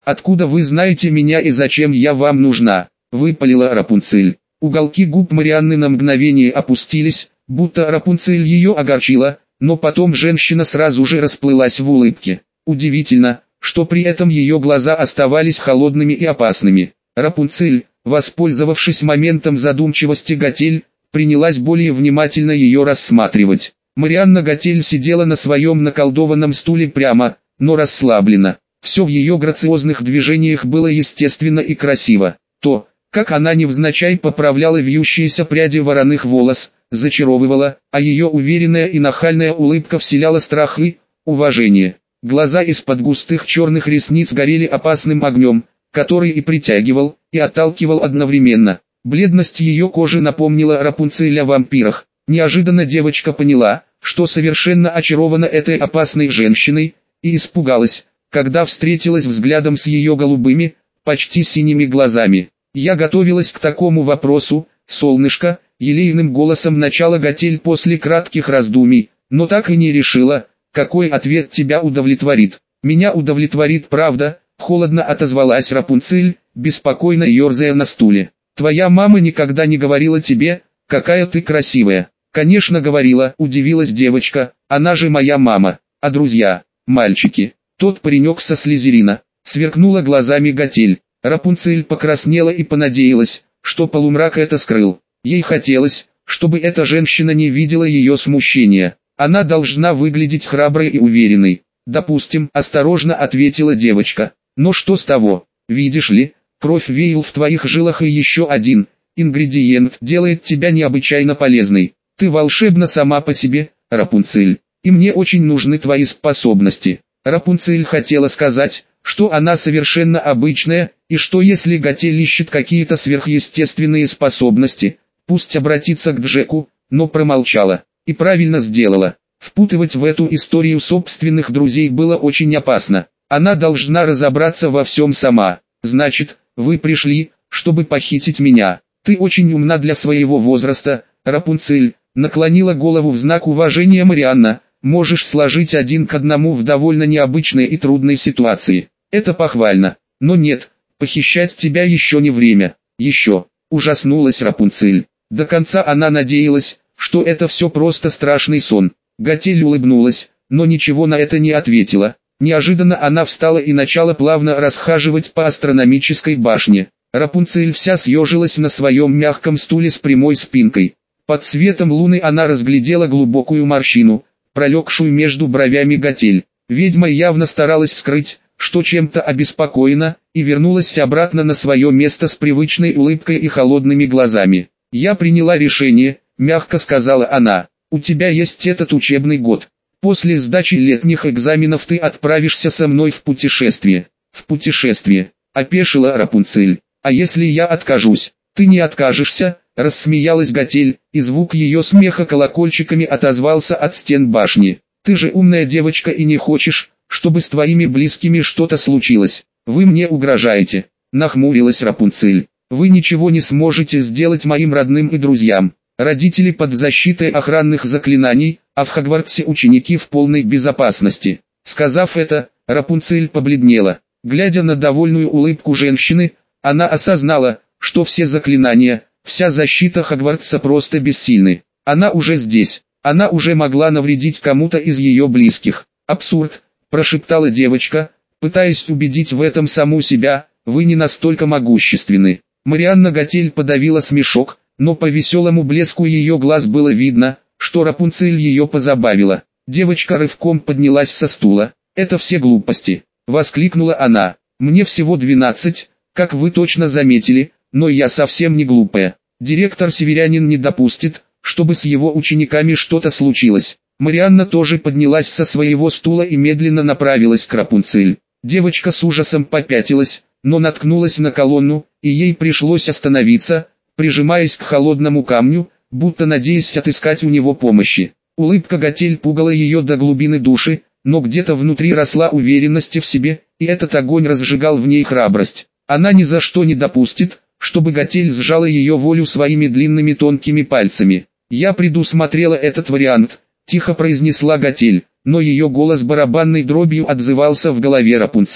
«Откуда вы знаете меня и зачем я вам нужна?» — выпалила Рапунцель. Уголки губ Марианны на мгновение опустились, будто Рапунцель ее огорчила, но потом женщина сразу же расплылась в улыбке. Удивительно, что при этом ее глаза оставались холодными и опасными. Рапунцель, воспользовавшись моментом задумчивости Готель, принялась более внимательно ее рассматривать. Марианна Готель сидела на своем наколдованном стуле прямо, но расслабленно. Все в ее грациозных движениях было естественно и красиво. То, как она невзначай поправляла вьющиеся пряди вороных волос, зачаровывала, а ее уверенная и нахальная улыбка вселяла страх и уважение. Глаза из-под густых черных ресниц горели опасным огнем, который и притягивал, и отталкивал одновременно. Бледность ее кожи напомнила Рапунцель о вампирах. Неожиданно девочка поняла, что совершенно очарована этой опасной женщиной, и испугалась, когда встретилась взглядом с ее голубыми, почти синими глазами. «Я готовилась к такому вопросу, солнышко», — елейным голосом начала Готель после кратких раздумий, «но так и не решила, какой ответ тебя удовлетворит». «Меня удовлетворит правда», — холодно отозвалась Рапунцель, беспокойно ерзая на стуле. «Твоя мама никогда не говорила тебе, какая ты красивая». «Конечно говорила», — удивилась девочка, «она же моя мама». «А друзья, мальчики?» «Тот паренек со Слизерина», — сверкнула глазами Готель. Рапунцель покраснела и понадеялась, что полумрак это скрыл. Ей хотелось, чтобы эта женщина не видела ее смущения. Она должна выглядеть храброй и уверенной. «Допустим», — осторожно ответила девочка. «Но что с того? Видишь ли, кровь Вейл в твоих жилах и еще один ингредиент делает тебя необычайно полезной. Ты волшебна сама по себе, Рапунцель, и мне очень нужны твои способности». Рапунцель хотела сказать, что она совершенно обычная, и что если Готель ищет какие-то сверхъестественные способности, пусть обратится к Джеку, но промолчала. И правильно сделала. Впутывать в эту историю собственных друзей было очень опасно. Она должна разобраться во всем сама. «Значит, вы пришли, чтобы похитить меня. Ты очень умна для своего возраста, Рапунцель», наклонила голову в знак уважения Марианна. «Можешь сложить один к одному в довольно необычной и трудной ситуации. Это похвально. Но нет, похищать тебя еще не время. Еще». Ужаснулась Рапунцель. До конца она надеялась, что это все просто страшный сон. Готель улыбнулась, но ничего на это не ответила. Неожиданно она встала и начала плавно расхаживать по астрономической башне. Рапунцель вся съежилась на своем мягком стуле с прямой спинкой. Под светом луны она разглядела глубокую морщину, пролегшую между бровями Готель. Ведьма явно старалась скрыть, что чем-то обеспокоена, и вернулась обратно на свое место с привычной улыбкой и холодными глазами. «Я приняла решение», — мягко сказала она. «У тебя есть этот учебный год. После сдачи летних экзаменов ты отправишься со мной в путешествие». «В путешествие?» — опешила Рапунцель. «А если я откажусь?» «Ты не откажешься», — рассмеялась Готель, и звук ее смеха колокольчиками отозвался от стен башни. «Ты же умная девочка и не хочешь, чтобы с твоими близкими что-то случилось. Вы мне угрожаете», — нахмурилась Рапунцель. «Вы ничего не сможете сделать моим родным и друзьям. Родители под защитой охранных заклинаний, а в Хогвартсе ученики в полной безопасности». Сказав это, Рапунцель побледнела. Глядя на довольную улыбку женщины, она осознала, что все заклинания, вся защита Хогвартса просто бессильны. Она уже здесь, она уже могла навредить кому-то из ее близких. «Абсурд», — прошептала девочка, пытаясь убедить в этом саму себя, «вы не настолько могущественны». Марианна Готель подавила смешок, но по веселому блеску ее глаз было видно, что Рапунцель ее позабавила. Девочка рывком поднялась со стула. «Это все глупости», — воскликнула она. «Мне всего 12, как вы точно заметили, но я совсем не глупая. Директор Северянин не допустит, чтобы с его учениками что-то случилось». Марианна тоже поднялась со своего стула и медленно направилась к Рапунцель. Девочка с ужасом попятилась, но наткнулась на колонну, и ей пришлось остановиться, прижимаясь к холодному камню, будто надеясь отыскать у него помощи. Улыбка Готель пугала ее до глубины души, но где-то внутри росла уверенность в себе, и этот огонь разжигал в ней храбрость. Она ни за что не допустит, чтобы Готель сжала ее волю своими длинными тонкими пальцами. «Я предусмотрела этот вариант», — тихо произнесла Готель, но ее голос барабанной дробью отзывался в голове Рапунцель.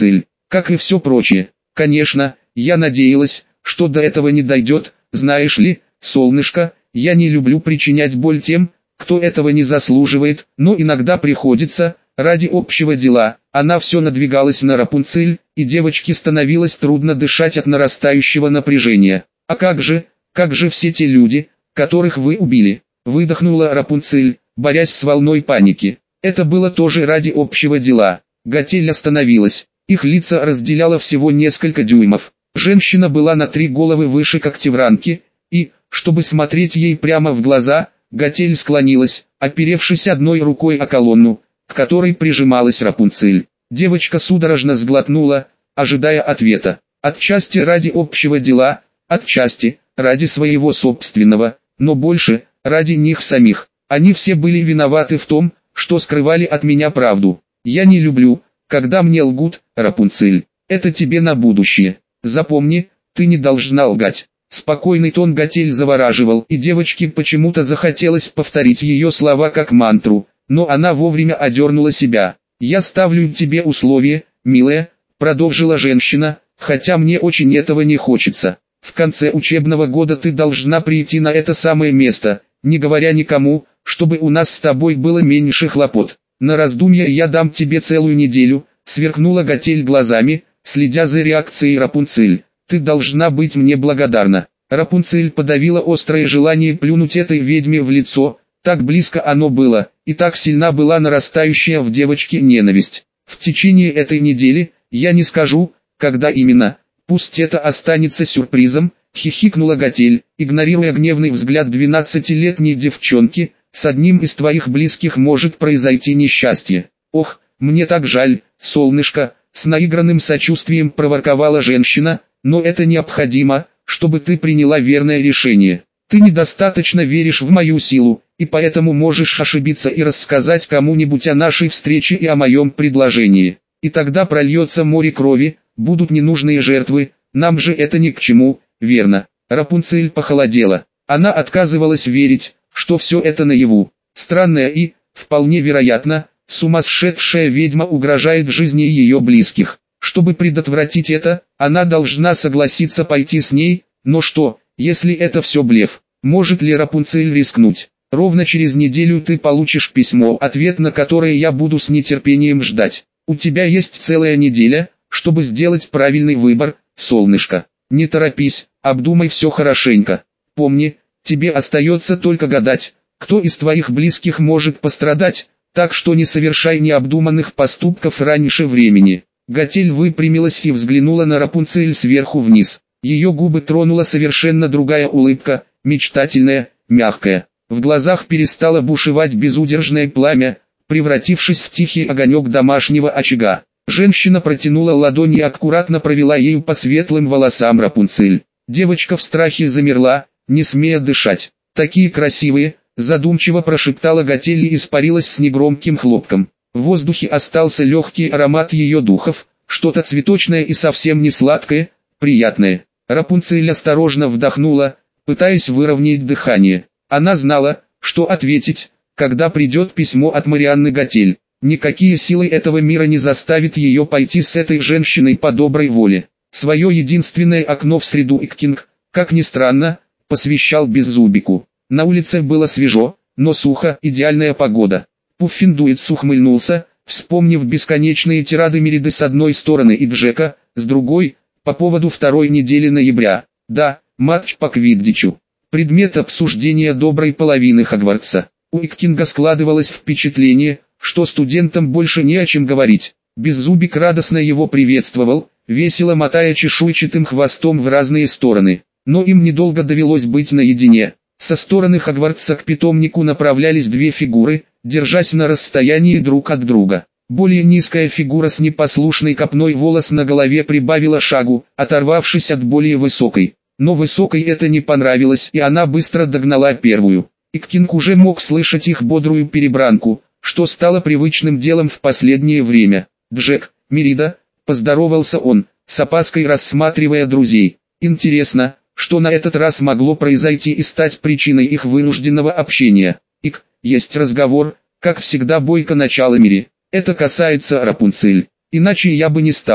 как и все прочее. Конечно, я надеялась, что до этого не дойдет, знаешь ли, солнышко, я не люблю причинять боль тем, кто этого не заслуживает, но иногда приходится, ради общего дела. Она все надвигалась на Рапунцель, и девочке становилось трудно дышать от нарастающего напряжения. «А как же все те люди, которых вы убили?» — выдохнула Рапунцель, борясь с волной паники. «Это было тоже ради общего дела». Готель остановилась, их лица разделяло всего несколько дюймов. Женщина была на 3 головы выше Когтевранки, и, чтобы смотреть ей прямо в глаза, Готель склонилась, оперевшись одной рукой о колонну, к которой прижималась Рапунцель. Девочка судорожно сглотнула, ожидая ответа. Отчасти ради общего дела, отчасти ради своего собственного, но больше ради них самих. Они все были виноваты в том, что скрывали от меня правду. Я не люблю, когда мне лгут, Рапунцель. Это тебе на будущее. Запомни, ты не должна лгать. Спокойный тон Готель завораживал, и девочке почему-то захотелось повторить ее слова как мантру, но она вовремя одернула себя. «Я ставлю тебе условие, милая», — продолжила женщина, «хотя мне очень этого не хочется. В конце учебного года ты должна прийти на это самое место, не говоря никому, чтобы у нас с тобой было меньше хлопот. На раздумье я дам тебе целую неделю», — сверкнула Готель глазами, следя за реакцией Рапунцель. «Ты должна быть мне благодарна». Рапунцель подавила острое желание плюнуть этой ведьме в лицо, так близко оно было, и так сильна была нарастающая в девочке ненависть. «В течение этой недели, я не скажу, когда именно, пусть это останется сюрпризом», — хихикнула Готель, игнорируя гневный взгляд 12-летней девчонки, «с одним из твоих близких может произойти несчастье». «Ох, мне так жаль, солнышко», — с наигранным сочувствием проворковала женщина, «но это необходимо, чтобы ты приняла верное решение. Ты недостаточно веришь в мою силу, и поэтому можешь ошибиться и рассказать кому-нибудь о нашей встрече и о моем предложении. И тогда прольется море крови, будут ненужные жертвы, нам же это ни к чему, верно?» Рапунцель похолодела. Она отказывалась верить, что все это наяву. Странная и, вполне вероятно, сумасшедшая ведьма угрожает жизни ее близких. Чтобы предотвратить это, она должна согласиться пойти с ней, но что, если это все блеф? Может ли Рапунцель рискнуть? «Ровно через неделю ты получишь письмо, ответ на которое я буду с нетерпением ждать. У тебя есть целая неделя, чтобы сделать правильный выбор, солнышко. Не торопись, обдумай все хорошенько. Помни, тебе остается только гадать, кто из твоих близких может пострадать, так что не совершай необдуманных поступков раньше времени». Готель выпрямилась и взглянула на Рапунцель сверху вниз. Ее губы тронула совершенно другая улыбка, мечтательная, мягкая. В глазах перестало бушевать безудержное пламя, превратившись в тихий огонек домашнего очага. Женщина протянула ладонь и аккуратно провела ею по светлым волосам Рапунцель. Девочка в страхе замерла, не смея дышать. «Такие красивые», — задумчиво прошептала Готель и испарилась с негромким хлопком. В воздухе остался легкий аромат ее духов, что-то цветочное и совсем не сладкое, приятное. Рапунцель осторожно вдохнула, пытаясь выровнять дыхание. Она знала, что ответить, когда придет письмо от Марианны Готель. Никакие силы этого мира не заставят ее пойти с этой женщиной по доброй воле. Свое единственное окно в среду Иккинг, как ни странно, посвящал Беззубику. На улице было свежо, но сухо, идеальная погода. Пуффиндуец ухмыльнулся, вспомнив бесконечные тирады Мериды с одной стороны и Джека, с другой, по поводу второй недели ноября. Да, матч по квиддичу. Предмет обсуждения доброй половины Хогвартса. У Иккинга складывалось впечатление, что студентам больше не о чем говорить. Беззубик радостно его приветствовал, весело мотая чешуйчатым хвостом в разные стороны. Но им недолго довелось быть наедине. Со стороны Хогвартса к питомнику направлялись две фигуры, держась на расстоянии друг от друга. Более низкая фигура с непослушной копной волос на голове прибавила шагу, оторвавшись от более высокой. Но высокой это не понравилось, и она быстро догнала первую. Иккинг уже мог слышать их бодрую перебранку, что стало привычным делом в последнее время. «Джек, Мерида», — поздоровался он, с опаской рассматривая друзей. «Интересно, что на этот раз могло произойти и стать причиной их вынужденного общения. Ик, есть разговор, как всегда бойко начало Мири. Это касается Рапунцель. Иначе я бы не стала.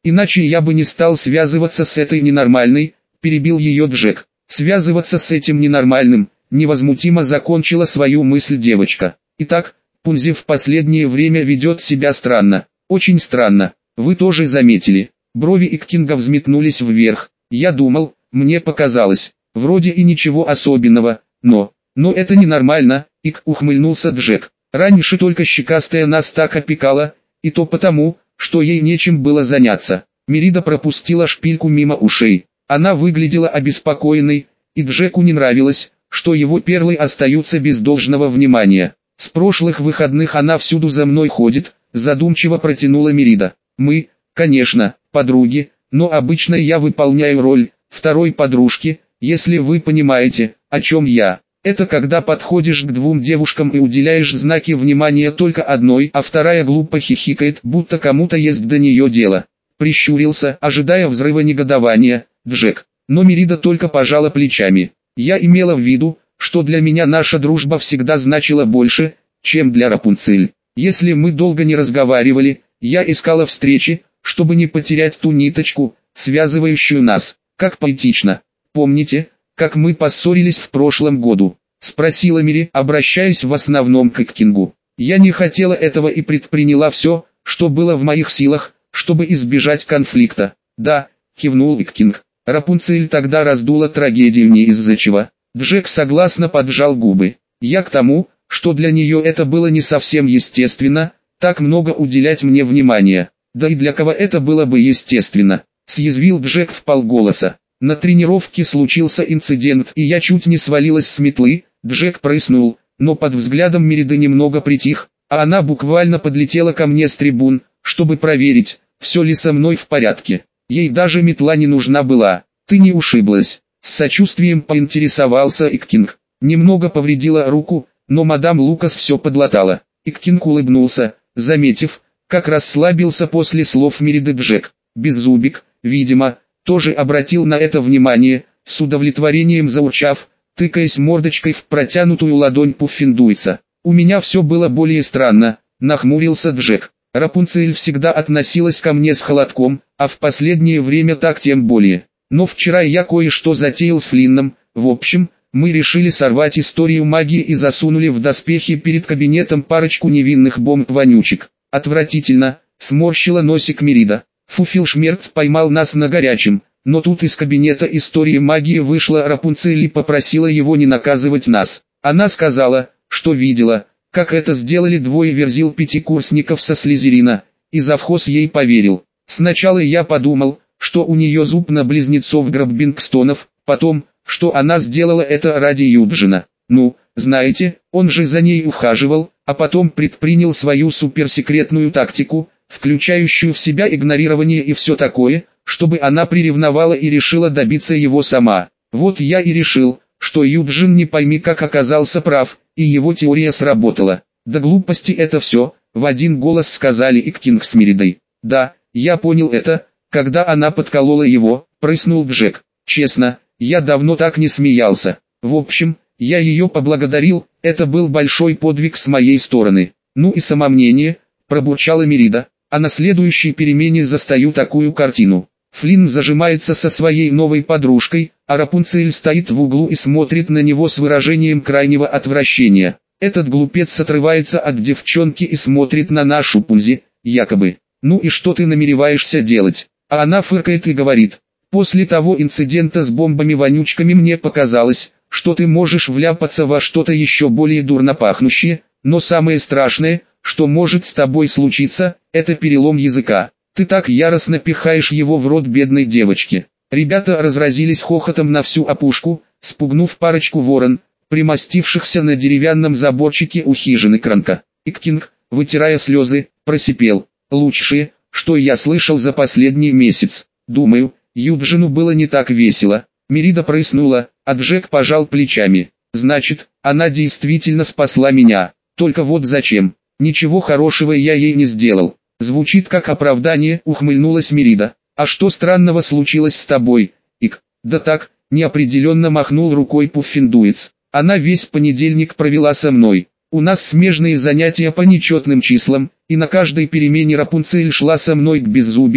Иначе я бы не стал связываться с этой ненормальной, перебил ее Джек. Связываться с этим ненормальным, невозмутимо закончила свою мысль девочка. Итак, Пунзи в последнее время ведет себя странно. Очень странно. Вы тоже заметили. Брови Иккинга взметнулись вверх. Я думал, мне показалось. Вроде и ничего особенного, но это ненормально, Ик, ухмыльнулся Джек. Раньше только щекастая нас так опекала, и то потому, что ей нечем было заняться. Мерида пропустила шпильку мимо ушей. Она выглядела обеспокоенной, и Джеку не нравилось, что его перлы остаются без должного внимания. С прошлых выходных она всюду за мной ходит, задумчиво протянула Мерида. Мы, конечно, подруги, но обычно я выполняю роль второй подружки, если вы понимаете, о чем я. Это когда подходишь к двум девушкам и уделяешь знаки внимания только одной, а вторая глупо хихикает, будто кому-то есть до нее дело. Прищурился, ожидая взрыва негодования, Джек. Но Мерида только пожала плечами. Я имела в виду, что для меня наша дружба всегда значила больше, чем для Рапунцель. Если мы долго не разговаривали, я искала встречи, чтобы не потерять ту ниточку, связывающую нас. Как поэтично. Помните, как мы поссорились в прошлом году? Спросила Мири, обращаясь в основном к Иккингу. Я не хотела этого и предприняла все, что было в моих силах, чтобы избежать конфликта. Да, кивнул Иккинг. Рапунцель тогда раздула трагедию не из-за чего. Джек согласно поджал губы. Я к тому, что для нее это было не совсем естественно, так много уделять мне внимания. Да и для кого это было бы естественно? Съязвил Джек вполголоса. На тренировке случился инцидент, и я чуть не свалилась с метлы. Джек прыснул, но под взглядом Мериды немного притих, а она буквально подлетела ко мне с трибун, чтобы проверить, все ли со мной в порядке. Ей даже метла не нужна была. Ты не ушиблась? С сочувствием поинтересовался Иккинг. Немного повредила руку, но мадам Лукас все подлатала. Иккинг улыбнулся, заметив, как расслабился после слов Мериды Джек. Беззубик, видимо, тоже обратил на это внимание, с удовлетворением заурчав, тыкаясь мордочкой в протянутую ладонь пуффиндуйца. У меня все было более странно, нахмурился Джек. Рапунцель всегда относилась ко мне с холодком, а в последнее время так тем более. Но вчера я кое-что затеял с Флинном. В общем, мы решили сорвать историю магии и засунули в доспехи перед кабинетом парочку невинных бомб-вонючек. Отвратительно, сморщила носик Мерида. Фуфелшмерц поймал нас на горячем, но тут из кабинета истории магии вышла Рапунцель и попросила его не наказывать нас. Она сказала, что видела, как это сделали двое верзил пятикурсников со Слизерина, и завхоз ей поверил. Сначала я подумал, что у нее зуб на близнецов Граббингстонов, потом, что она сделала это ради Юджина. Ну, знаете, он же за ней ухаживал, а потом предпринял свою суперсекретную тактику, включающую в себя игнорирование и все такое, чтобы она приревновала и решила добиться его сама. Вот я и решил, что Юджин не пойми как оказался прав, и его теория сработала. Да глупости это все, в один голос сказали Иккинг с Меридой. Да, я понял это, когда она подколола его, прыснул Джек. Честно, я давно так не смеялся. В общем, я ее поблагодарил, это был большой подвиг с моей стороны. Ну и самомнение, пробурчала Мерида, а на следующей перемене застаю такую картину. Флинн зажимается со своей новой подружкой, а Рапунцель стоит в углу и смотрит на него с выражением крайнего отвращения. Этот глупец отрывается от девчонки и смотрит на нашу Пунзи, якобы. Ну и что ты намереваешься делать? А она фыркает и говорит: после того инцидента с бомбами-вонючками мне показалось, что ты можешь вляпаться во что-то еще более дурно пахнущее, но самое страшное, что может с тобой случиться, это перелом языка. Ты так яростно пихаешь его в рот бедной девочке. Ребята разразились хохотом на всю опушку, спугнув парочку ворон, примостившихся на деревянном заборчике у хижины Кранка. Иккинг, вытирая слезы, просипел: лучшее, что я слышал за последний месяц. Думаю, Юджину было не так весело. Мерида прыснула, а Джек пожал плечами. Значит, она действительно спасла меня. Только вот зачем? Ничего хорошего я ей не сделал. Звучит как оправдание, ухмыльнулась Мерида. А что странного случилось с тобой, Ик? Да так, неопределенно махнул рукой Пуффиндуец. Она весь понедельник провела со мной. У нас смежные занятия по нечетным числам, и на каждой перемене Рапунцель шла со мной к Беззубику,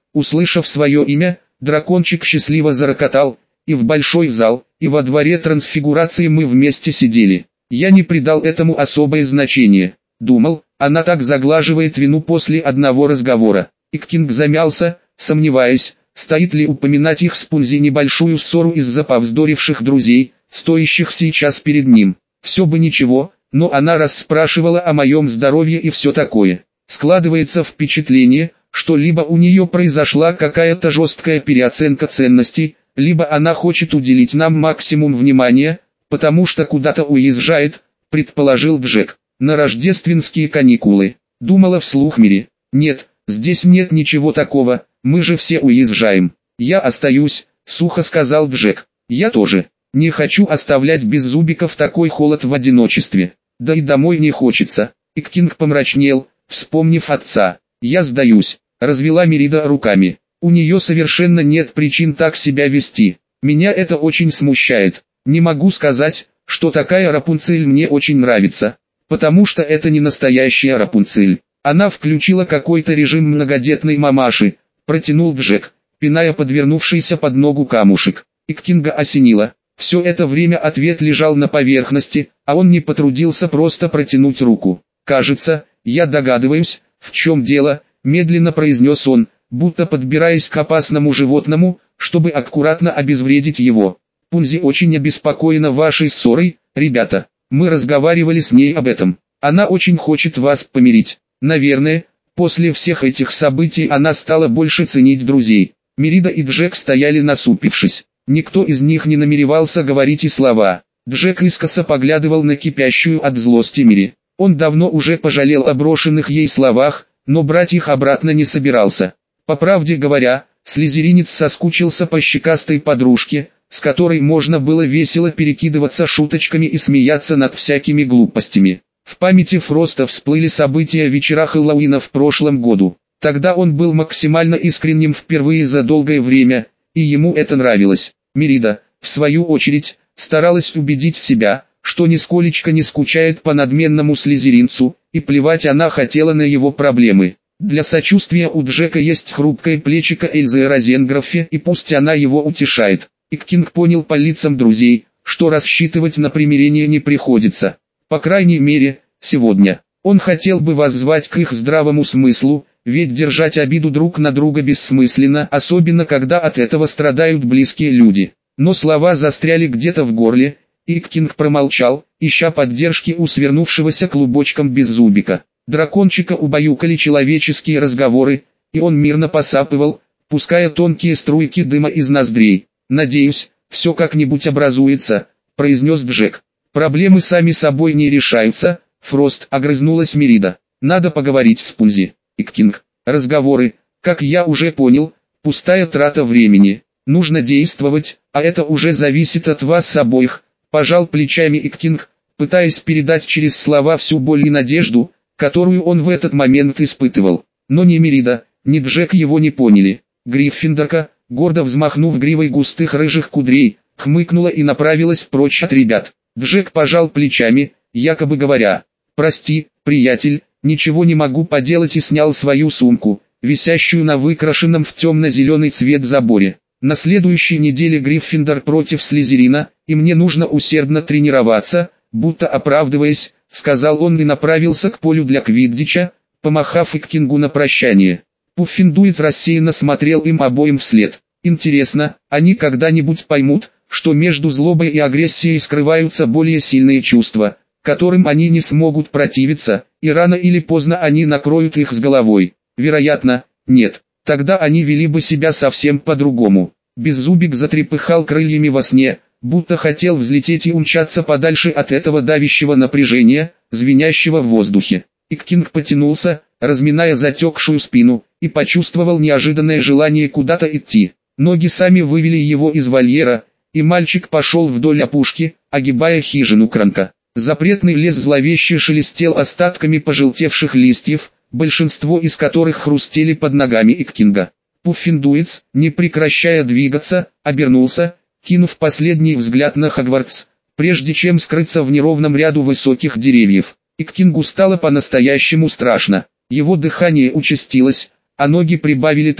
Услышав свое имя, дракончик счастливо зарокотал, и в большой зал, и во дворе трансфигурации мы вместе сидели. Я не придал этому особое значение. Думал, она так заглаживает вину после одного разговора. Иккинг замялся, сомневаясь, стоит ли упоминать их с Пунзи небольшую ссору из-за повздоривших друзей, стоящих сейчас перед ним. Все бы ничего, но она расспрашивала о моем здоровье и все такое. Складывается впечатление, что либо у нее произошла какая-то жесткая переоценка ценностей, либо она хочет уделить нам максимум внимания, потому что куда-то уезжает, предположил Джек. На рождественские каникулы. Думала вслух Мири. Нет, здесь нет ничего такого, мы же все уезжаем. Я остаюсь, сухо сказал Джек. Я тоже. Не хочу оставлять Беззубика в такой холод в одиночестве. Да и домой не хочется. Иккинг помрачнел, вспомнив отца. Я сдаюсь, развела Мерида руками. У нее совершенно нет причин так себя вести. Меня это очень смущает. Не могу сказать, что такая Рапунцель мне очень нравится, потому что это не настоящая Рапунцель. Она включила какой-то режим многодетной мамаши, протянул Джек, пиная подвернувшийся под ногу камушек. Иккинга осенило. Все это время ответ лежал на поверхности, а он не потрудился просто протянуть руку. «Кажется, я догадываюсь, в чем дело», — медленно произнес он, будто подбираясь к опасному животному, чтобы аккуратно обезвредить его. «Пунзи очень обеспокоена вашей ссорой, ребята. Мы разговаривали с ней об этом. Она очень хочет вас помирить. Наверное, после всех этих событий она стала больше ценить друзей». Мерида и Джек стояли насупившись. Никто из них не намеревался говорить и слова. Джек искоса поглядывал на кипящую от злости Мири. Он давно уже пожалел о брошенных ей словах, но брать их обратно не собирался. По правде говоря, слизеринец соскучился по щекастой подружке, с которой можно было весело перекидываться шуточками и смеяться над всякими глупостями. В памяти Фроста всплыли события вечера Хэллоуина в прошлом году. Тогда он был максимально искренним впервые за долгое время, и ему это нравилось. Мерида, в свою очередь, старалась убедить себя, что нисколечко не скучает по надменному слизеринцу, и плевать она хотела на его проблемы. Для сочувствия у Джека есть хрупкое плечико Эльзы Розенграффе, и пусть она его утешает. Иккинг понял по лицам друзей, что рассчитывать на примирение не приходится. По крайней мере, сегодня. Он хотел бы воззвать к их здравому смыслу, ведь держать обиду друг на друга бессмысленно, особенно когда от этого страдают близкие люди. Но слова застряли где-то в горле, и Иккинг промолчал, ища поддержки у свернувшегося клубочком Беззубика. Дракончика убаюкали человеческие разговоры, и он мирно посапывал, пуская тонкие струйки дыма из ноздрей. «Надеюсь, все как-нибудь образуется», — произнес Джек. «Проблемы сами собой не решаются», — Фрост, огрызнулась Мерида. «Надо поговорить с Пунзи». Иккинг. «Разговоры, как я уже понял, пустая трата времени. Нужно действовать, а это уже зависит от вас обоих», — пожал плечами Иккинг, пытаясь передать через слова всю боль и надежду, которую он в этот момент испытывал. Но ни Мерида, ни Джек его не поняли. Гриффиндорка, гордо взмахнув гривой густых рыжих кудрей, хмыкнула и направилась прочь от ребят. Джек пожал плечами, якобы говоря: «Прости, приятель, ничего не могу поделать», и снял свою сумку, висящую на выкрашенном в темно-зеленый цвет заборе. «На следующей неделе Гриффиндор против Слизерина, и мне нужно усердно тренироваться», будто оправдываясь, сказал он и направился к полю для квиддича, помахав Иккингу на прощание. Пуффиндуец рассеянно смотрел им обоим вслед. «Интересно, они когда-нибудь поймут, что между злобой и агрессией скрываются более сильные чувства, которым они не смогут противиться, и рано или поздно они накроют их с головой? Вероятно, нет. Тогда они вели бы себя совсем по-другому». Беззубик затрепыхал крыльями во сне, будто хотел взлететь и умчаться подальше от этого давящего напряжения, звенящего в воздухе. Иккинг потянулся, разминая затекшую спину, и почувствовал неожиданное желание куда-то идти. Ноги сами вывели его из вольера, и мальчик пошел вдоль опушки, огибая хижину Кранка. Запретный лес зловеще шелестел остатками пожелтевших листьев, большинство из которых хрустели под ногами Иккинга. Пуффиндуец, не прекращая двигаться, обернулся, кинув последний взгляд на Хогвартс, прежде чем скрыться в неровном ряду высоких деревьев. Иккингу стало по-настоящему страшно. Его дыхание участилось, а ноги прибавили темп,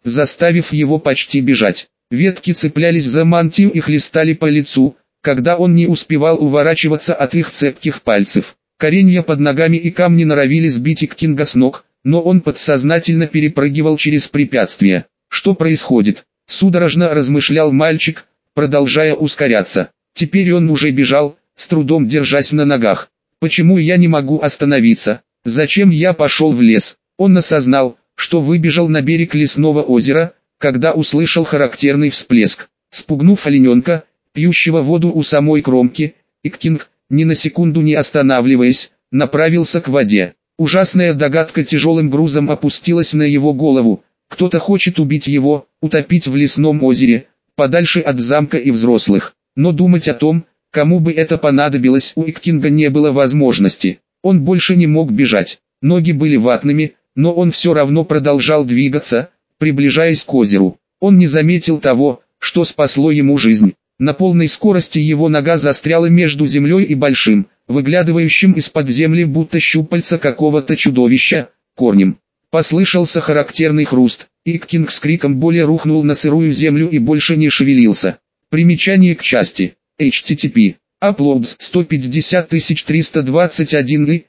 заставив его почти бежать. Ветки цеплялись за мантию и хлестали по лицу, когда он не успевал уворачиваться от их цепких пальцев. Коренья под ногами и камни норовили сбить Иккинга с ног, но он подсознательно перепрыгивал через препятствия. Что происходит? Судорожно размышлял мальчик, продолжая ускоряться. Теперь он уже бежал, с трудом держась на ногах. Почему я не могу остановиться? Зачем я пошел в лес? Он осознал, что выбежал на берег лесного озера, когда услышал характерный всплеск. Спугнув олененка, пьющего воду у самой кромки, Иккинг, ни на секунду не останавливаясь, направился к воде. Ужасная догадка тяжелым грузом опустилась на его голову. Кто-то хочет убить его, утопить в лесном озере, подальше от замка и взрослых. Но думать о том, кому бы это понадобилось, у Иккинга не было возможности. Он больше не мог бежать. Ноги были ватными, но он все равно продолжал двигаться, приближаясь к озеру. Он не заметил того, что спасло ему жизнь. На полной скорости его нога застряла между землей и большим, выглядывающим из-под земли будто щупальца какого-то чудовища, корнем. Послышался характерный хруст, и Иккинг с криком боли рухнул на сырую землю и больше не шевелился. Примечание к части. http. Uploads 150321 и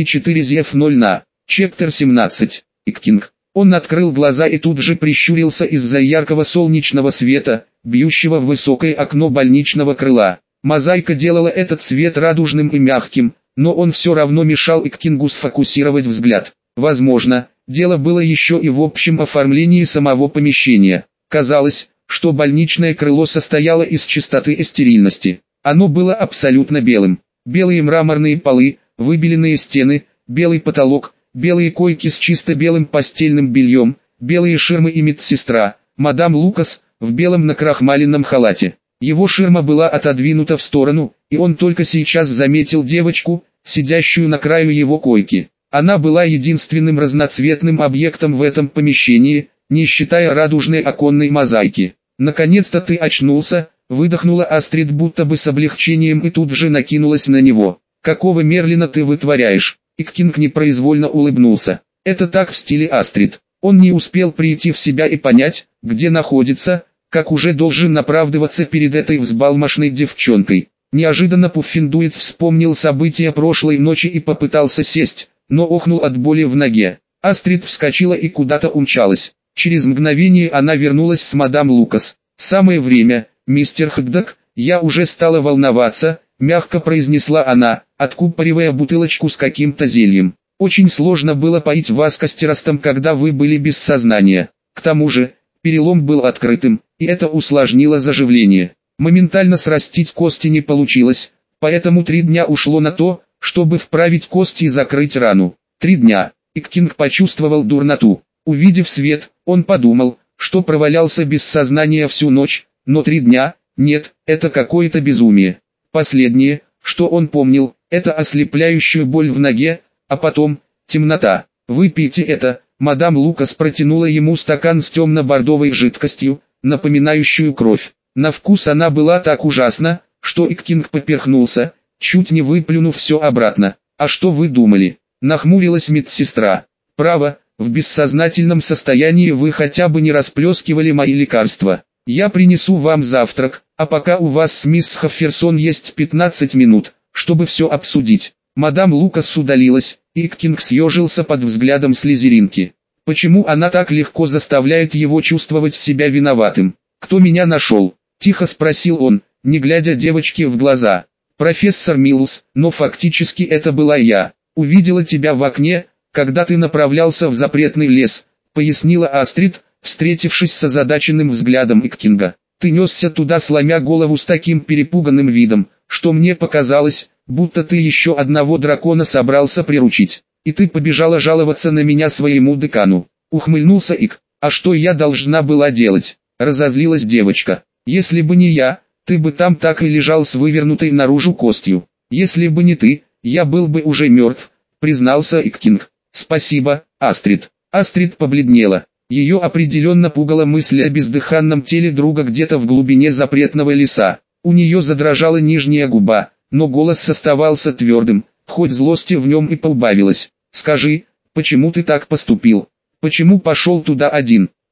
AD4ZF0 на. Chapter 17. Иккинг. Он открыл глаза и тут же прищурился из-за яркого солнечного света, бьющего в высокое окно больничного крыла. Мозаика делала этот свет радужным и мягким, но он все равно мешал Иккингу сфокусировать взгляд. Возможно, дело было еще и в общем оформлении самого помещения. Казалось, что больничное крыло состояло из чистоты и стерильности. Оно было абсолютно белым. Белые мраморные полы, выбеленные стены, белый потолок, белые койки с чисто белым постельным бельем, белые ширмы и медсестра, мадам Лукас, в белом накрахмаленном халате. Его ширма была отодвинута в сторону, и он только сейчас заметил девочку, сидящую на краю его койки. Она была единственным разноцветным объектом в этом помещении, не считая радужной оконной мозаики. «Наконец-то ты очнулся», — выдохнула Астрид будто бы с облегчением и тут же накинулась на него. «Какого Мерлина ты вытворяешь?» Иккинг непроизвольно улыбнулся. «Это так в стиле Астрид». Он не успел прийти в себя и понять, где находится, как уже должен оправдываться перед этой взбалмошной девчонкой. Неожиданно Пуффиндуец вспомнил события прошлой ночи и попытался сесть, но охнул от боли в ноге. Астрид вскочила и куда-то умчалась. Через мгновение она вернулась с мадам Лукас. «Самое время, мистер Хэгдок, я уже стала волноваться», — мягко произнесла она, откупоривая бутылочку с каким-то зельем. «Очень сложно было поить вас костеростом, когда вы были без сознания. К тому же, перелом был открытым, и это усложнило заживление. Моментально срастить кости не получилось, поэтому 3 дня ушло на то, чтобы вправить кости и закрыть рану. 3 дня». Иккинг почувствовал дурноту. Увидев свет, он подумал, что провалялся без сознания всю ночь, но 3 дня, нет, это какое-то безумие. Последнее, что он помнил, это ослепляющую боль в ноге, а потом, темнота. «Выпейте это», мадам Лукас протянула ему стакан с темно-бордовой жидкостью, напоминающую кровь. На вкус она была так ужасна, что Иккинг поперхнулся, чуть не выплюнув все обратно. «А что вы думали?» — нахмурилась медсестра. «Право, в бессознательном состоянии вы хотя бы не расплескивали мои лекарства. Я принесу вам завтрак, а пока у вас с мисс Хафферсон есть 15 минут, чтобы все обсудить». Мадам Лукас удалилась, и Иккинг съежился под взглядом слизеринки. Почему она так легко заставляет его чувствовать себя виноватым? «Кто меня нашел?» – тихо спросил он, не глядя девочке в глаза. «Профессор Миллс, но фактически это была я. Увидела тебя в окне, когда ты направлялся в запретный лес», — пояснила Астрид, встретившись с озадаченным взглядом Иккинга. «Ты несся туда, сломя голову с таким перепуганным видом, что мне показалось, будто ты еще одного дракона собрался приручить. И ты побежала жаловаться на меня своему декану». Ухмыльнулся Ик. «А что я должна была делать?» — разозлилась девочка. «Если бы не я, ты бы там так и лежал с вывернутой наружу костью. Если бы не ты, я был бы уже мертв», — признался Иккинг. «Спасибо, Астрид». Астрид побледнела. Ее определенно пугала мысль о бездыханном теле друга где-то в глубине запретного леса. У нее задрожала нижняя губа, но голос оставался твердым, хоть злости в нем и поубавилось. «Скажи, почему ты так поступил? Почему пошел туда один?»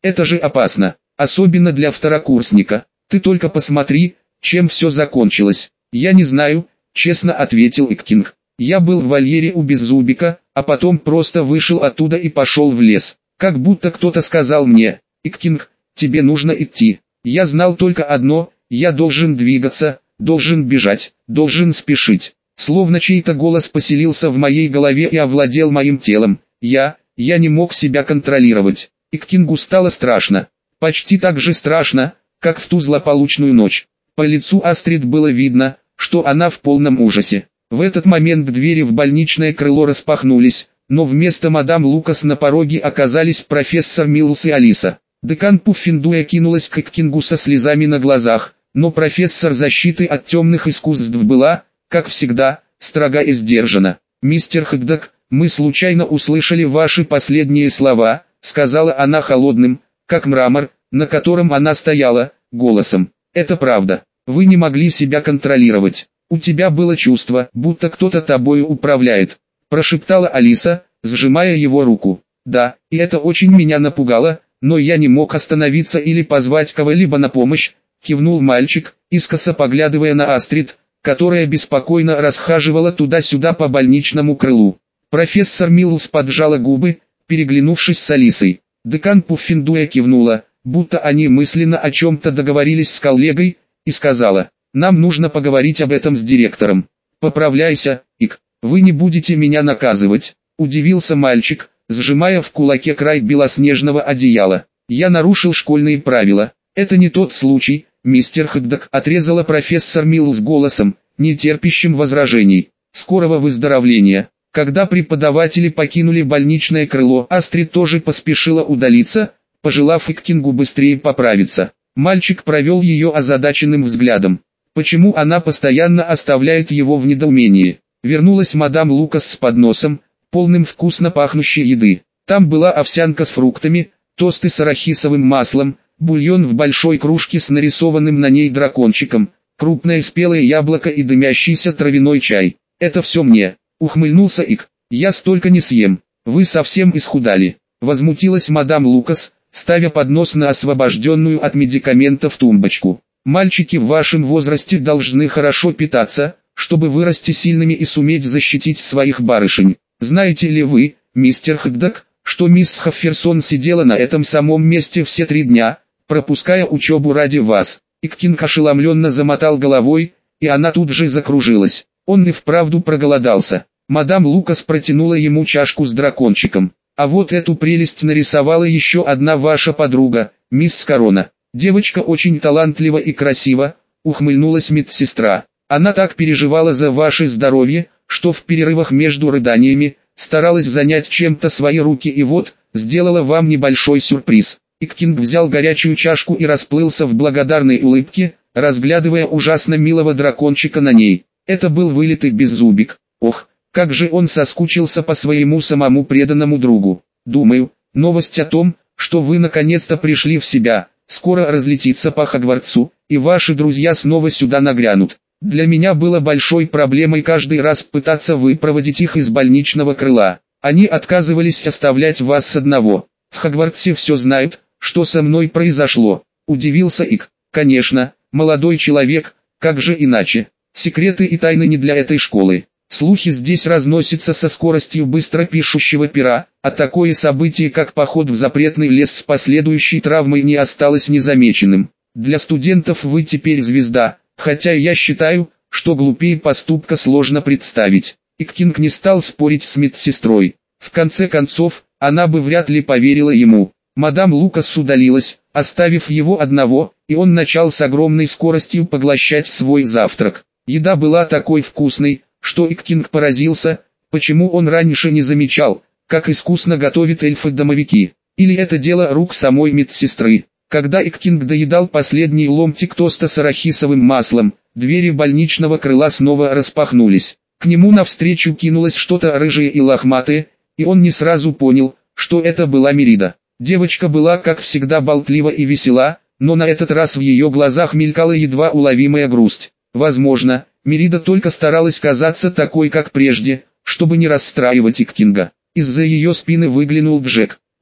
Это же опасно, особенно для второкурсника. Ты только посмотри, чем все закончилось. Я не знаю, честно ответил Иккинг. Я был в вольере у Беззубика, а потом просто вышел оттуда и пошел в лес. Как будто кто-то сказал мне: Иккинг, тебе нужно идти. Я знал только одно: я должен двигаться, должен бежать, должен спешить. Словно чей-то голос поселился в моей голове и овладел моим телом. Я не мог себя контролировать. Иккингу стало страшно. Почти так же страшно, как в ту злополучную ночь. По лицу Астрид было видно, что она в полном ужасе. В этот момент двери в больничное крыло распахнулись, но вместо мадам Лукас на пороге оказались профессор Миллс и Алиса. Декан Пуффендуя кинулась к Иккингу со слезами на глазах, но профессор защиты от темных искусств была, как всегда, строга и сдержана. «Мистер Хэддок, мы случайно услышали ваши последние слова», — сказала она холодным, как мрамор, на котором она стояла, голосом. «Это правда. Вы не могли себя контролировать. У тебя было чувство, будто кто-то тобою управляет», — прошептала Алиса, сжимая его руку. «Да, и это очень меня напугало, но я не мог остановиться или позвать кого-либо на помощь», — кивнул мальчик, искоса поглядывая на Астрид, которая беспокойно расхаживала туда-сюда по больничному крылу. Профессор Миллс поджала губы, переглянувшись с Алисой. Декан Пуффендуя кивнула, будто они мысленно о чем-то договорились с коллегой, и сказала: «Нам нужно поговорить об этом с директором». «Поправляйся, Ик, вы не будете меня наказывать», — удивился мальчик, сжимая в кулаке край белоснежного одеяла. «Я нарушил школьные правила. Это не тот случай, мистер Хэддок», — отрезала профессор Миллс голосом, не терпящим возражений. «Скорого выздоровления». Когда преподаватели покинули больничное крыло, Астрид тоже поспешила удалиться, пожелав Иккингу быстрее поправиться. Мальчик провел ее озадаченным взглядом. Почему она постоянно оставляет его в недоумении? Вернулась мадам Лукас с подносом, полным вкусно пахнущей еды. Там была овсянка с фруктами, тосты с арахисовым маслом, бульон в большой кружке с нарисованным на ней дракончиком, крупное спелое яблоко и дымящийся травяной чай. «Это все мне», — ухмыльнулся Ик. «Я столько не съем. Вы совсем исхудали», — возмутилась мадам Лукас, ставя поднос на освобожденную от медикаментов тумбочку. «Мальчики в вашем возрасте должны хорошо питаться, чтобы вырасти сильными и суметь защитить своих барышень. Знаете ли вы, мистер Хэддок, что мисс Хафферсон сидела на этом самом месте все 3 дня, пропуская учебу ради вас?» Иккинг ошеломленно замотал головой, и она тут же закружилась. Он и вправду проголодался. Мадам Лукас протянула ему чашку с дракончиком. «А вот эту прелесть нарисовала еще одна ваша подруга, мисс Корона. Девочка очень талантлива и красива», — ухмыльнулась медсестра. «Она так переживала за ваше здоровье, что в перерывах между рыданиями старалась занять чем-то свои руки и вот, сделала вам небольшой сюрприз». Иккинг взял горячую чашку и расплылся в благодарной улыбке, разглядывая ужасно милого дракончика на ней. Это был вылитый Беззубик. Ох, как же он соскучился по своему самому преданному другу. Думаю, новость о том, что вы наконец-то пришли в себя, скоро разлетится по Хогвартсу, и ваши друзья снова сюда нагрянут. Для меня было большой проблемой каждый раз пытаться выпроводить их из больничного крыла. Они отказывались оставлять вас одного. В Хогвартсе все знают, что со мной произошло. Удивился Ик. Конечно, молодой человек, как же иначе? Секреты и тайны не для этой школы. Слухи здесь разносятся со скоростью быстро пишущего пера, а такое событие, как поход в запретный лес с последующей травмой, не осталось незамеченным. Для студентов вы теперь звезда, хотя я считаю, что глупее поступка сложно представить. Иккинг не стал спорить с медсестрой. В конце концов, она бы вряд ли поверила ему. Мадам Лукас удалилась, оставив его одного, и он начал с огромной скоростью поглощать свой завтрак. Еда была такой вкусной, что Иккинг поразился, почему он раньше не замечал, как искусно готовят эльфы-домовики. Или это дело рук самой медсестры. Когда Иккинг доедал последний ломтик тоста с арахисовым маслом, двери больничного крыла снова распахнулись. К нему навстречу кинулось что-то рыжее и лохматое, и он не сразу понял, что это была Мерида. Девочка была, как всегда, болтлива и весела, но на этот раз в ее глазах мелькала едва уловимая грусть. Возможно, Мерида только старалась казаться такой, как прежде, чтобы не расстраивать Иккинга. Из-за ее спины выглянул Джек.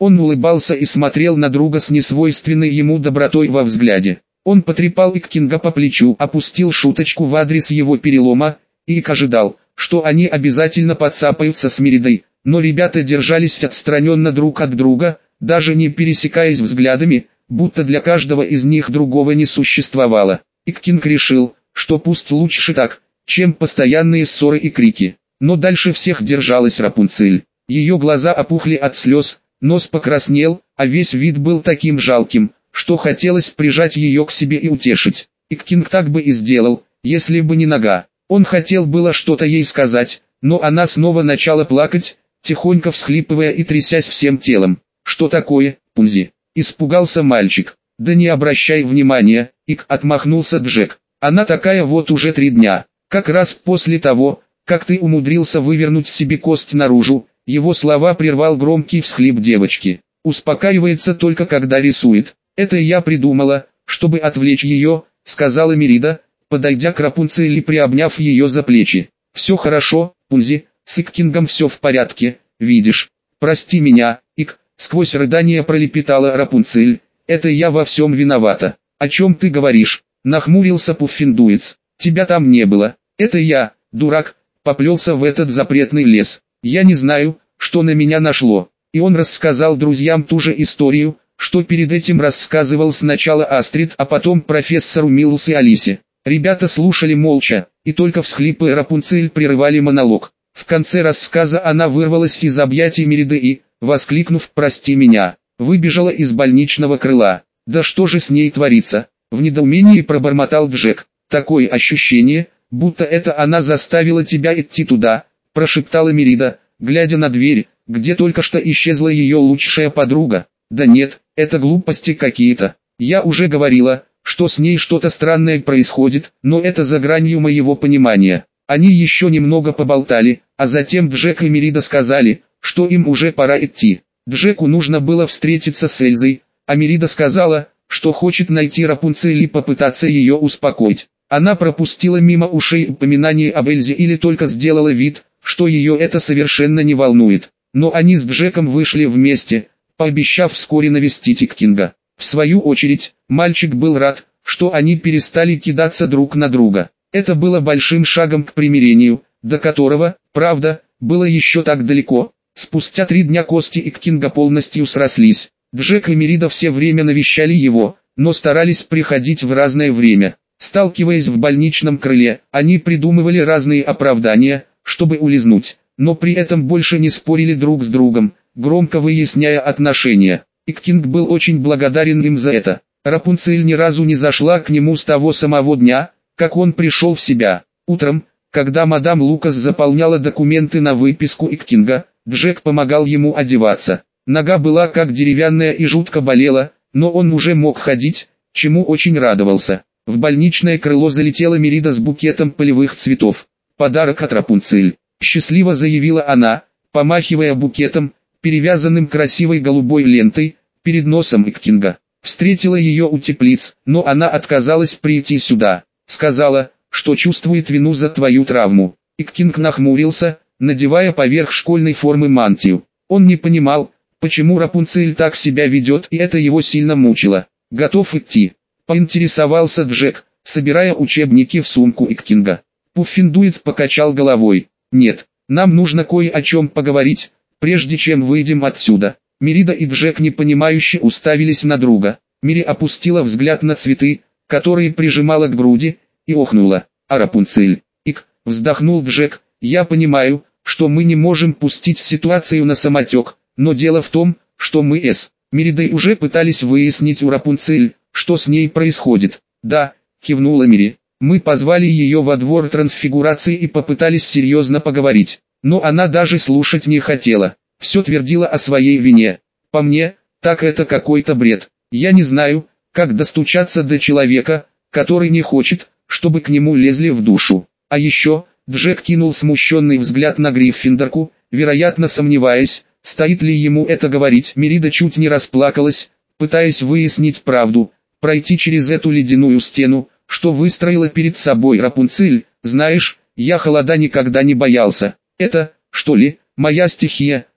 Он улыбался и смотрел на друга с несвойственной ему добротой во взгляде. Он потрепал Иккинга по плечу, опустил шуточку в адрес его перелома, и Ик ожидал, что они обязательно подцапаются с Меридой, но ребята держались отстраненно друг от друга, даже не пересекаясь взглядами, будто для каждого из них другого не существовало. Иккинг решил, что пусть лучше так, чем постоянные ссоры и крики. Но дальше всех держалась Рапунцель. Ее глаза опухли от слез, нос покраснел, а весь вид был таким жалким, что хотелось прижать ее к себе и утешить. Иккинг так бы и сделал, если бы не нога. Он хотел было что-то ей сказать, но она снова начала плакать, тихонько всхлипывая и трясясь всем телом. «Что такое, Пунзи?» — испугался мальчик. «Да не обращай внимания», — Ик отмахнулся Джек. «Она такая вот уже 3 дня, как раз после того, как ты умудрился вывернуть себе кость наружу». Его слова прервал громкий всхлип девочки. «Успокаивается только когда рисует. Это я придумала, чтобы отвлечь ее», — сказала Мерида, подойдя к Рапунцель и приобняв ее за плечи. «Все хорошо, Пунзи, с Иккингом все в порядке, видишь. Прости меня, Ик», — сквозь рыдания пролепетала Рапунцель. «Это я во всем виновата». «О чем ты говоришь?» — нахмурился Пуффендуец. «Тебя там не было. Это я, дурак, поплелся в этот запретный лес. Я не знаю, что на меня нашло». И он рассказал друзьям ту же историю, что перед этим рассказывал сначала Астрид, а потом профессору Миллс и Алисе. Ребята слушали молча, и только всхлипы Рапунцель прерывали монолог. В конце рассказа она вырвалась из объятий Мериды и, воскликнув «Прости меня», выбежала из больничного крыла. «Да что же с ней творится?» — в недоумении пробормотал Джек. «Такое ощущение, будто это она заставила тебя идти туда», — прошептала Мерида, глядя на дверь, где только что исчезла ее лучшая подруга. «Да нет, это глупости какие-то. Я уже говорила, что с ней что-то странное происходит, но это за гранью моего понимания». Они еще немного поболтали, а затем Джек и Мерида сказали, что им уже пора идти. Джеку нужно было встретиться с Эльзой, а Мерида сказала, что хочет найти Рапунцель и попытаться ее успокоить. Она пропустила мимо ушей упоминание об Эльзе или только сделала вид, что ее это совершенно не волнует. Но они с Джеком вышли вместе, пообещав вскоре навестить Иккинга. В свою очередь, мальчик был рад, что они перестали кидаться друг на друга. Это было большим шагом к примирению, до которого, правда, было еще так далеко. Спустя 3 дня кости Иккинга полностью срослись. Джек и Мерида все время навещали его, но старались приходить в разное время. Сталкиваясь в больничном крыле, они придумывали разные оправдания, чтобы улизнуть, но при этом больше не спорили друг с другом, громко выясняя отношения. Иккинг был очень благодарен им за это. Рапунцель ни разу не зашла к нему с того самого дня, как он пришел в себя. Утром, когда мадам Лукас заполняла документы на выписку Иккинга, Джек помогал ему одеваться. Нога была как деревянная и жутко болела, но он уже мог ходить, чему очень радовался. В больничное крыло залетела Мерида с букетом полевых цветов. «Подарок от Рапунцель», — счастливо заявила она, помахивая букетом, перевязанным красивой голубой лентой, перед носом Иккинга. Встретила ее у теплиц, но она отказалась прийти сюда. Сказала, что чувствует вину за твою травму. Иккинг нахмурился, надевая поверх школьной формы мантию. Он не понимал, почему Рапунцель так себя ведет, и это его сильно мучило. «Готов идти?» — поинтересовался Джек, собирая учебники в сумку Иккинга. Пуффендуец покачал головой. «Нет, нам нужно кое о чем поговорить, прежде чем выйдем отсюда». Мерида и Джек непонимающе уставились на друга. Мири опустила взгляд на цветы, которые прижимала к груди, и охнула. «А Рапунцель?» «Ик», — вздохнул Джек, — «я понимаю, что мы не можем пустить ситуацию на самотек, но дело в том, что мы с Меридой уже пытались выяснить у Рапунцель, что с ней происходит». «Да», — кивнула Мири, — «мы позвали ее во двор трансфигурации и попытались серьезно поговорить, но она даже слушать не хотела, все твердила о своей вине. По мне, так это какой-то бред. Я не знаю, как достучаться до человека, который не хочет, чтобы к нему лезли в душу». А еще, Джек кинул смущенный взгляд на Гриффиндорку, вероятно сомневаясь, стоит ли ему это говорить. Мерида чуть не расплакалась, пытаясь выяснить правду, пройти через эту ледяную стену, что выстроила перед собой Рапунцель. «Знаешь, я холода никогда не боялся. Это, что ли, моя стихия»,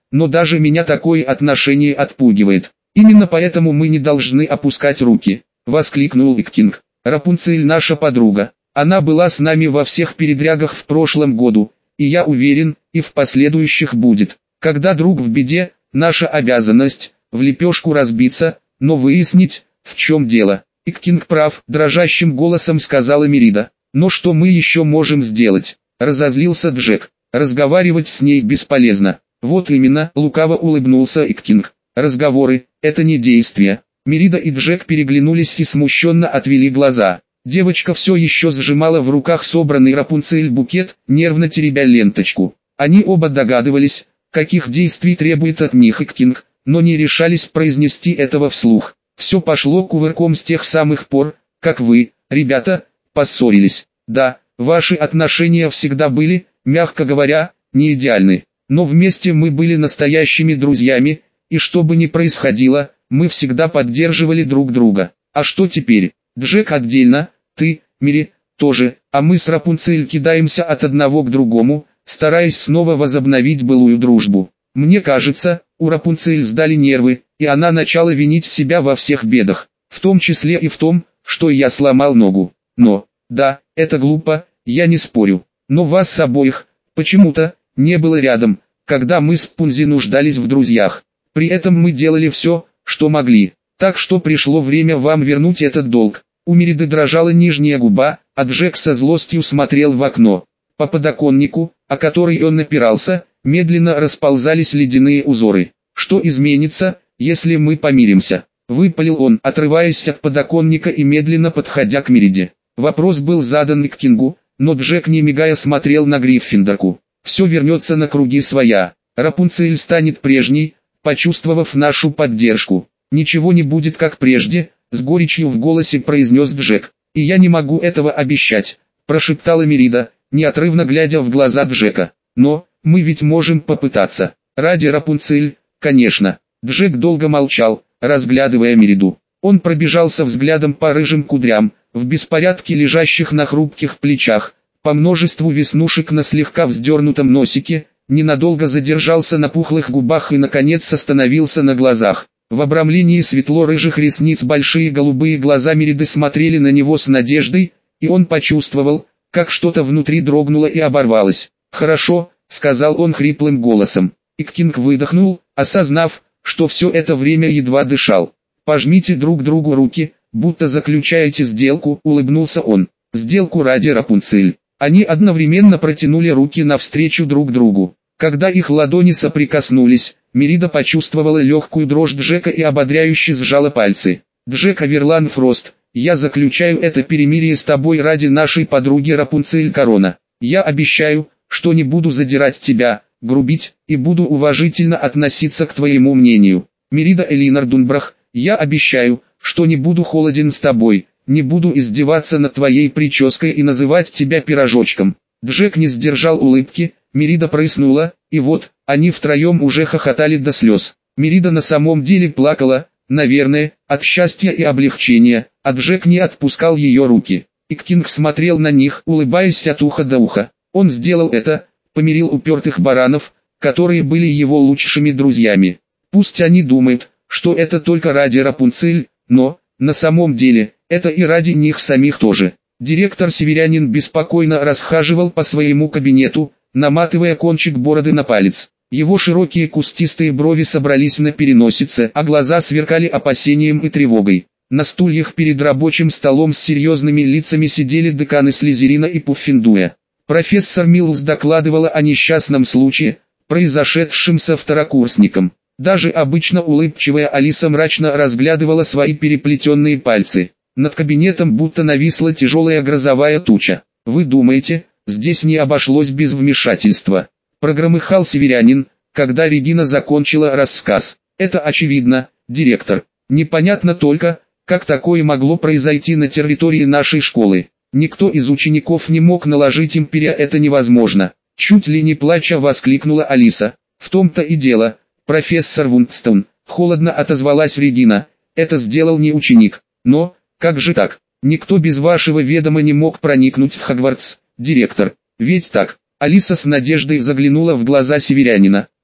но даже меня такое отношение отпугивает. Именно поэтому мы не должны опускать руки, воскликнул Иккинг. Рапунцель наша подруга. Она была с нами во всех передрягах в прошлом году, и я уверен, и в последующих будет. Когда друг в беде, наша обязанность в лепешку разбиться, но выяснить, в чем дело. Иккинг прав, дрожащим голосом сказала Мерида. Но что мы еще можем сделать? Разозлился Джек. Разговаривать с ней бесполезно. Вот именно, лукаво улыбнулся Иккинг. Разговоры – это не действия. Мерида и Джек переглянулись и смущенно отвели глаза. Девочка все еще сжимала в руках собранный Рапунцель букет, нервно теребя ленточку. Они оба догадывались, каких действий требует от них Иккинг, но не решались произнести этого вслух. Все пошло кувырком с тех самых пор, как вы, ребята, поссорились. Да, ваши отношения всегда были, мягко говоря, не идеальны. Но вместе мы были настоящими друзьями, и что бы ни происходило, мы всегда поддерживали друг друга. А что теперь? Джек отдельно, ты, Мири, тоже, а мы с Рапунцель кидаемся от одного к другому, стараясь снова возобновить былую дружбу. Мне кажется, у Рапунцель сдали нервы, и она начала винить себя во всех бедах, в том числе и в том, что я сломал ногу. Но, да, это глупо, я не спорю, но вас обоих, почему-то, не было рядом, когда мы с Пунзи нуждались в друзьях. При этом мы делали все, что могли, так что пришло время вам вернуть этот долг. У Мериды дрожала нижняя губа, а Джек со злостью смотрел в окно. По подоконнику, о который он опирался, медленно расползались ледяные узоры. Что изменится, если мы помиримся? Выпалил он, отрываясь от подоконника и медленно подходя к Мериде. Вопрос был задан Иккингу, но Джек не мигая смотрел на Гриффиндорку. Все вернется на круги своя. Рапунцель станет прежней, почувствовав нашу поддержку. Ничего не будет как прежде, с горечью в голосе произнес Джек. И я не могу этого обещать, прошептала Мерида, неотрывно глядя в глаза Джека. Но, мы ведь можем попытаться. Ради Рапунцель, конечно. Джек долго молчал, разглядывая Мериду. Он пробежался взглядом по рыжим кудрям, в беспорядке лежащих на хрупких плечах, по множеству веснушек на слегка вздернутом носике, ненадолго задержался на пухлых губах и наконец остановился на глазах. В обрамлении светло-рыжих ресниц большие голубые глаза Мериды смотрели на него с надеждой, и он почувствовал, как что-то внутри дрогнуло и оборвалось. «Хорошо», — сказал он хриплым голосом. Иккинг выдохнул, осознав, что все это время едва дышал. «Пожмите друг другу руки, будто заключаете сделку», — улыбнулся он. «Сделку ради Рапунцель». Они одновременно протянули руки навстречу друг другу. Когда их ладони соприкоснулись, Мерида почувствовала легкую дрожь Джека и ободряюще сжала пальцы. «Джек Аверлан Фрост, я заключаю это перемирие с тобой ради нашей подруги Рапунцель Корона. Я обещаю, что не буду задирать тебя, грубить, и буду уважительно относиться к твоему мнению. Мерида Элинор Дунбрах, я обещаю, что не буду холоден с тобой, не буду издеваться над твоей прической и называть тебя пирожочком». Джек не сдержал улыбки, Мерида прыснула, и вот, они втроем уже хохотали до слез. Мерида на самом деле плакала, наверное, от счастья и облегчения, а Джек не отпускал ее руки. Иккинг смотрел на них, улыбаясь от уха до уха. Он сделал это, помирил упертых баранов, которые были его лучшими друзьями. Пусть они думают, что это только ради Рапунцель, но, на самом деле, это и ради них самих тоже. Директор Северянин беспокойно расхаживал по своему кабинету, наматывая кончик бороды на палец. Его широкие кустистые брови собрались на переносице, а глаза сверкали опасением и тревогой. На стульях перед рабочим столом с серьезными лицами сидели деканы Слизерина и Пуффиндуя. Профессор Миллс докладывала о несчастном случае, произошедшем со второкурсником. Даже обычно улыбчивая Алиса мрачно разглядывала свои переплетенные пальцы. Над кабинетом будто нависла тяжелая грозовая туча. «Вы думаете, здесь не обошлось без вмешательства?» Прогромыхал Северянин, когда Регина закончила рассказ. «Это очевидно, директор. Непонятно только, как такое могло произойти на территории нашей школы. Никто из учеников не мог наложить им перья, это невозможно». Чуть ли не плача воскликнула Алиса. «В том-то и дело, профессор Вунстон», холодно отозвалась Регина. «Это сделал не ученик. Но, как же так? Никто без вашего ведома не мог проникнуть в Хогвартс, директор. Ведь так?» Алиса с надеждой заглянула в глаза Северянина.